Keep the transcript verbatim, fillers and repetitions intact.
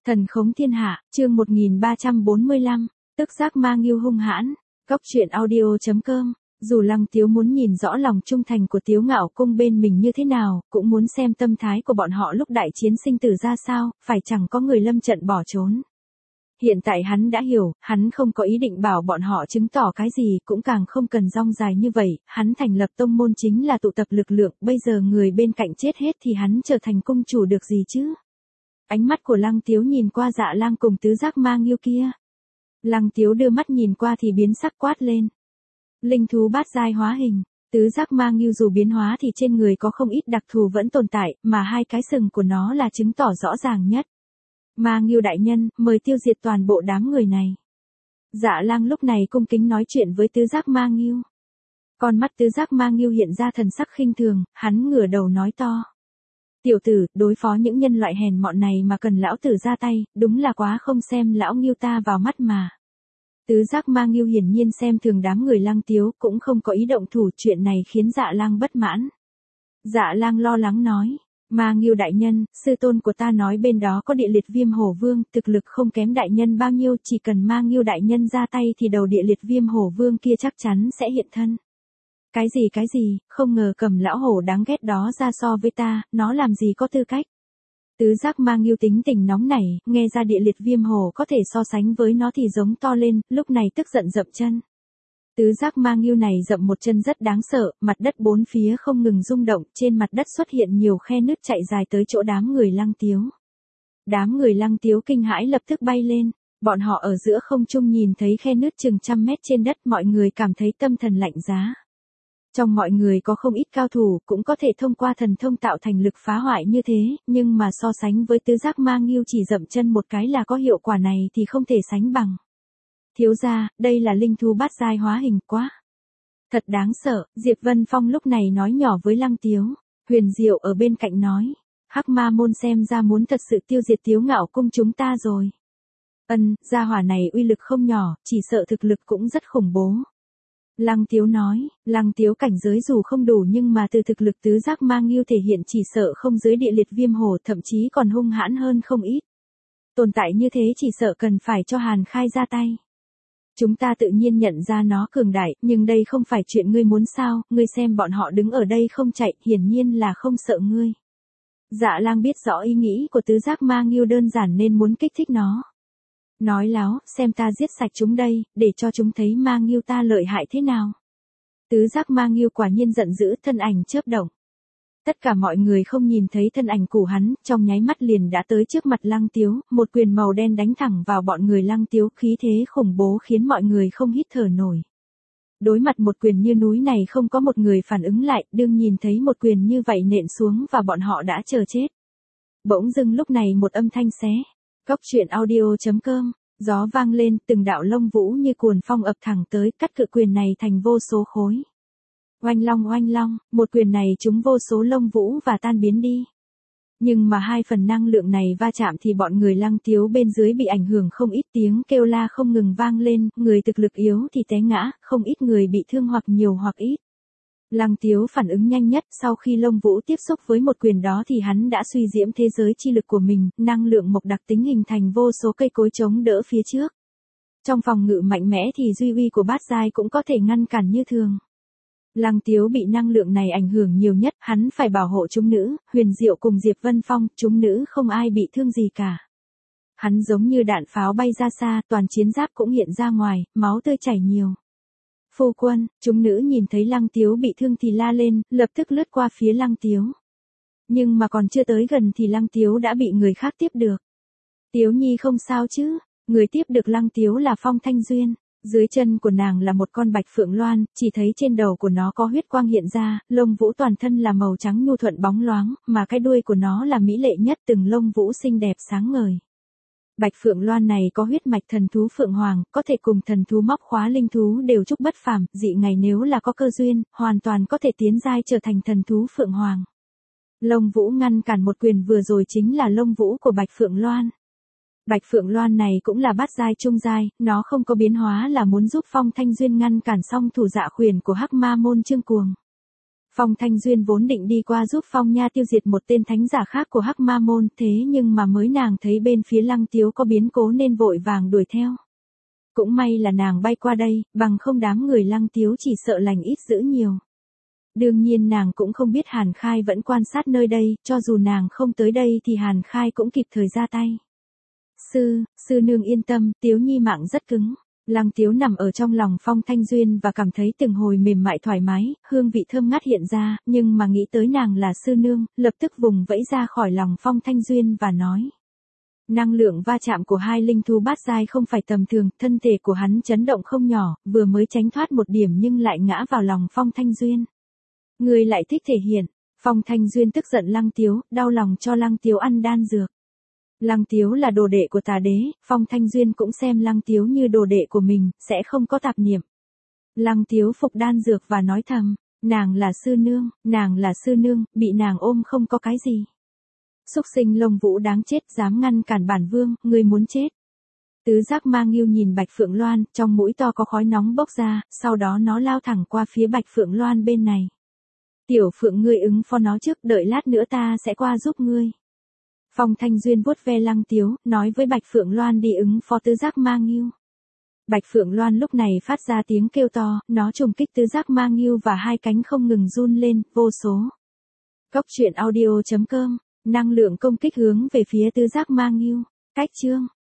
Thần khống thiên hạ, chương một nghìn ba trăm bốn mươi lăm, tức giác ma ngưu hung hãn. Cóc truyện audio chấm com. Dù Lăng Tiếu muốn nhìn rõ lòng trung thành của Tiếu Ngạo Cung bên mình như thế nào, cũng muốn xem tâm thái của bọn họ lúc đại chiến sinh tử ra sao, phải chẳng có người lâm trận bỏ trốn. Hiện tại hắn đã hiểu, hắn không có ý định bảo bọn họ chứng tỏ cái gì, cũng càng không cần rong dài như vậy, hắn thành lập tông môn chính là tụ tập lực lượng, bây giờ người bên cạnh chết hết thì hắn trở thành cung chủ được gì chứ? Ánh mắt của Lăng Tiếu nhìn qua Dạ Lang cùng tứ giác ma ngưu kia. Lăng Tiếu đưa mắt nhìn qua thì biến sắc quát lên. Linh thú bát giai hóa hình, tứ giác ma ngưu dù biến hóa thì trên người có không ít đặc thù vẫn tồn tại, mà hai cái sừng của nó là chứng tỏ rõ ràng nhất. Ma ngưu đại nhân, mời tiêu diệt toàn bộ đám người này. Dạ Lang lúc này cung kính nói chuyện với tứ giác ma ngưu. Con mắt tứ giác ma ngưu hiện ra thần sắc khinh thường, hắn ngửa đầu nói to. Tiểu tử, đối phó những nhân loại hèn mọn này mà cần lão tử ra tay, đúng là quá không xem lão ngưu ta vào mắt mà. Tứ giác ma ngưu hiển nhiên xem thường đám người Lăng Tiếu, cũng không có ý động thủ, chuyện này khiến Dạ Lang bất mãn. Dạ Lang lo lắng nói, ma ngưu đại nhân, sư tôn của ta nói bên đó có địa liệt viêm hổ vương, thực lực không kém đại nhân bao nhiêu, chỉ cần ma ngưu đại nhân ra tay thì đầu địa liệt viêm hổ vương kia chắc chắn sẽ hiện thân. Cái gì cái gì, không ngờ cầm lão hổ đáng ghét đó ra so với ta, nó làm gì có tư cách. Tứ giác ma ngưu tính tình nóng nảy, nghe ra địa liệt viêm hổ có thể so sánh với nó thì giống to lên, lúc này tức giận dậm chân. Tứ giác ma ngưu này dậm một chân rất đáng sợ, mặt đất bốn phía không ngừng rung động, trên mặt đất xuất hiện nhiều khe nứt chạy dài tới chỗ đám người Lăng Tiếu. Đám người Lăng Tiếu kinh hãi lập tức bay lên, bọn họ ở giữa không trung nhìn thấy khe nứt chừng trăm mét trên đất, mọi người cảm thấy tâm thần lạnh giá. Trong mọi người có không ít cao thủ, cũng có thể thông qua thần thông tạo thành lực phá hoại như thế, nhưng mà so sánh với tứ giác ma ngưu chỉ dậm chân một cái là có hiệu quả này thì không thể sánh bằng. Thiếu gia, đây là linh thú bát giai hóa hình quá. Thật đáng sợ, Diệp Vân Phong lúc này nói nhỏ với Lăng Tiếu. Huyền Diệu ở bên cạnh nói, Hắc Ma môn xem ra muốn thật sự tiêu diệt Tiếu Ngạo Cung chúng ta rồi. Ân, gia hỏa này uy lực không nhỏ, chỉ sợ thực lực cũng rất khủng bố. Lăng Tiếu nói, Lăng Tiếu cảnh giới dù không đủ nhưng mà từ thực lực tứ giác ma ngưu thể hiện chỉ sợ không dưới địa liệt viêm hổ, thậm chí còn hung hãn hơn không ít. Tồn tại như thế chỉ sợ cần phải cho Hàn Khai ra tay. Chúng ta tự nhiên nhận ra nó cường đại, nhưng đây không phải chuyện ngươi muốn sao, ngươi xem bọn họ đứng ở đây không chạy, hiển nhiên là không sợ ngươi. Dạ Lang biết rõ ý nghĩ của tứ giác ma ngưu đơn giản nên muốn kích thích nó. Nói láo, xem ta giết sạch chúng đây, để cho chúng thấy ma ngưu ta lợi hại thế nào. Tứ giác ma ngưu quả nhiên giận dữ, thân ảnh chớp động. Tất cả mọi người không nhìn thấy thân ảnh của hắn, trong nháy mắt liền đã tới trước mặt Lăng Tiếu, một quyền màu đen đánh thẳng vào bọn người Lăng Tiếu, khí thế khủng bố khiến mọi người không hít thở nổi. Đối mặt một quyền như núi này không có một người phản ứng lại, đương nhìn thấy một quyền như vậy nện xuống và bọn họ đã chờ chết. Bỗng dưng lúc này một âm thanh xé. Cóc truyện audio chấm com, gió vang lên, từng đạo lông vũ như cuồn phong ập thẳng tới, cắt cự quyền này thành vô số khối. Oanh long oanh long, một quyền này trúng vô số lông vũ và tan biến đi. Nhưng mà hai phần năng lượng này va chạm thì bọn người Lăng Tiếu bên dưới bị ảnh hưởng, không ít tiếng kêu la không ngừng vang lên, người thực lực yếu thì té ngã, không ít người bị thương hoặc nhiều hoặc ít. Lăng Tiếu phản ứng nhanh nhất, sau khi lông vũ tiếp xúc với một quyền đó thì hắn đã suy diễm thế giới chi lực của mình, năng lượng mộc đặc tính hình thành vô số cây cối chống đỡ phía trước. Trong phòng ngự mạnh mẽ thì duy uy của bát giai cũng có thể ngăn cản như thường. Lăng Tiếu bị năng lượng này ảnh hưởng nhiều nhất, hắn phải bảo hộ chúng nữ, Huyền Diệu cùng Diệp Vân Phong, chúng nữ không ai bị thương gì cả. Hắn giống như đạn pháo bay ra xa, toàn chiến giáp cũng hiện ra ngoài, máu tươi chảy nhiều. Phu quân, chúng nữ nhìn thấy Lăng Tiếu bị thương thì la lên, lập tức lướt qua phía Lăng Tiếu. Nhưng mà còn chưa tới gần thì Lăng Tiếu đã bị người khác tiếp được. Tiếu Nhi không sao chứ, người tiếp được Lăng Tiếu là Phong Thanh Duyên. Dưới chân của nàng là một con bạch phượng loan, chỉ thấy trên đầu của nó có huyết quang hiện ra, lông vũ toàn thân là màu trắng nhu thuận bóng loáng, mà cái đuôi của nó là mỹ lệ nhất, từng lông vũ xinh đẹp sáng ngời. Bạch phượng loan này có huyết mạch thần thú phượng hoàng, có thể cùng thần thú móc khóa linh thú đều trúc bất phàm, dị ngày nếu là có cơ duyên, hoàn toàn có thể tiến giai trở thành thần thú phượng hoàng. Lông vũ ngăn cản một quyền vừa rồi chính là lông vũ của bạch phượng loan. Bạch phượng loan này cũng là bát giai trung giai, nó không có biến hóa là muốn giúp Phong Thanh Duyên ngăn cản xong thủ dạ khuyển của Hắc Ma môn Trương Cuồng. Phong Thanh Duyên vốn định đi qua giúp Phong Nha tiêu diệt một tên thánh giả khác của Hắc Ma Môn, thế nhưng mà mới nàng thấy bên phía Lăng Tiếu có biến cố nên vội vàng đuổi theo. Cũng may là nàng bay qua đây, bằng không đám người Lăng Tiếu chỉ sợ lành ít dữ nhiều. Đương nhiên nàng cũng không biết Hàn Khai vẫn quan sát nơi đây, cho dù nàng không tới đây thì Hàn Khai cũng kịp thời ra tay. Sư, sư nương yên tâm, Tiếu Nhi mạng rất cứng. Lăng Tiếu nằm ở trong lòng Phong Thanh Duyên và cảm thấy từng hồi mềm mại thoải mái, hương vị thơm ngát hiện ra, nhưng mà nghĩ tới nàng là sư nương, lập tức vùng vẫy ra khỏi lòng Phong Thanh Duyên và nói. Năng lượng va chạm của hai linh thú bát giai không phải tầm thường, thân thể của hắn chấn động không nhỏ, vừa mới tránh thoát một điểm nhưng lại ngã vào lòng Phong Thanh Duyên. Người lại thích thể hiện. Phong Thanh Duyên tức giận Lăng Tiếu, đau lòng cho Lăng Tiếu ăn đan dược. Lăng Tiếu là đồ đệ của tà đế, Phong Thanh Duyên cũng xem Lăng Tiếu như đồ đệ của mình, sẽ không có tạp niệm. Lăng Tiếu phục đan dược và nói thầm, nàng là sư nương, nàng là sư nương, bị nàng ôm không có cái gì. Súc sinh lông vũ đáng chết, dám ngăn cản bản vương, ngươi muốn chết. Tứ giác ma nghiêu nhìn Bạch Phượng Loan, trong mũi to có khói nóng bốc ra, sau đó nó lao thẳng qua phía Bạch Phượng Loan bên này. Tiểu Phượng ngươi ứng phó nó trước, đợi lát nữa ta sẽ qua giúp ngươi. Phong Thanh Duyên vuốt ve Lăng Tiếu, nói với Bạch Phượng Loan đi ứng phó tứ giác ma nghiêu. Bạch Phượng Loan lúc này phát ra tiếng kêu to, nó trùng kích tứ giác ma nghiêu và hai cánh không ngừng run lên, vô số. Cốc truyện audio chấm com, năng lượng công kích hướng về phía tứ giác ma nghiêu. Cách chương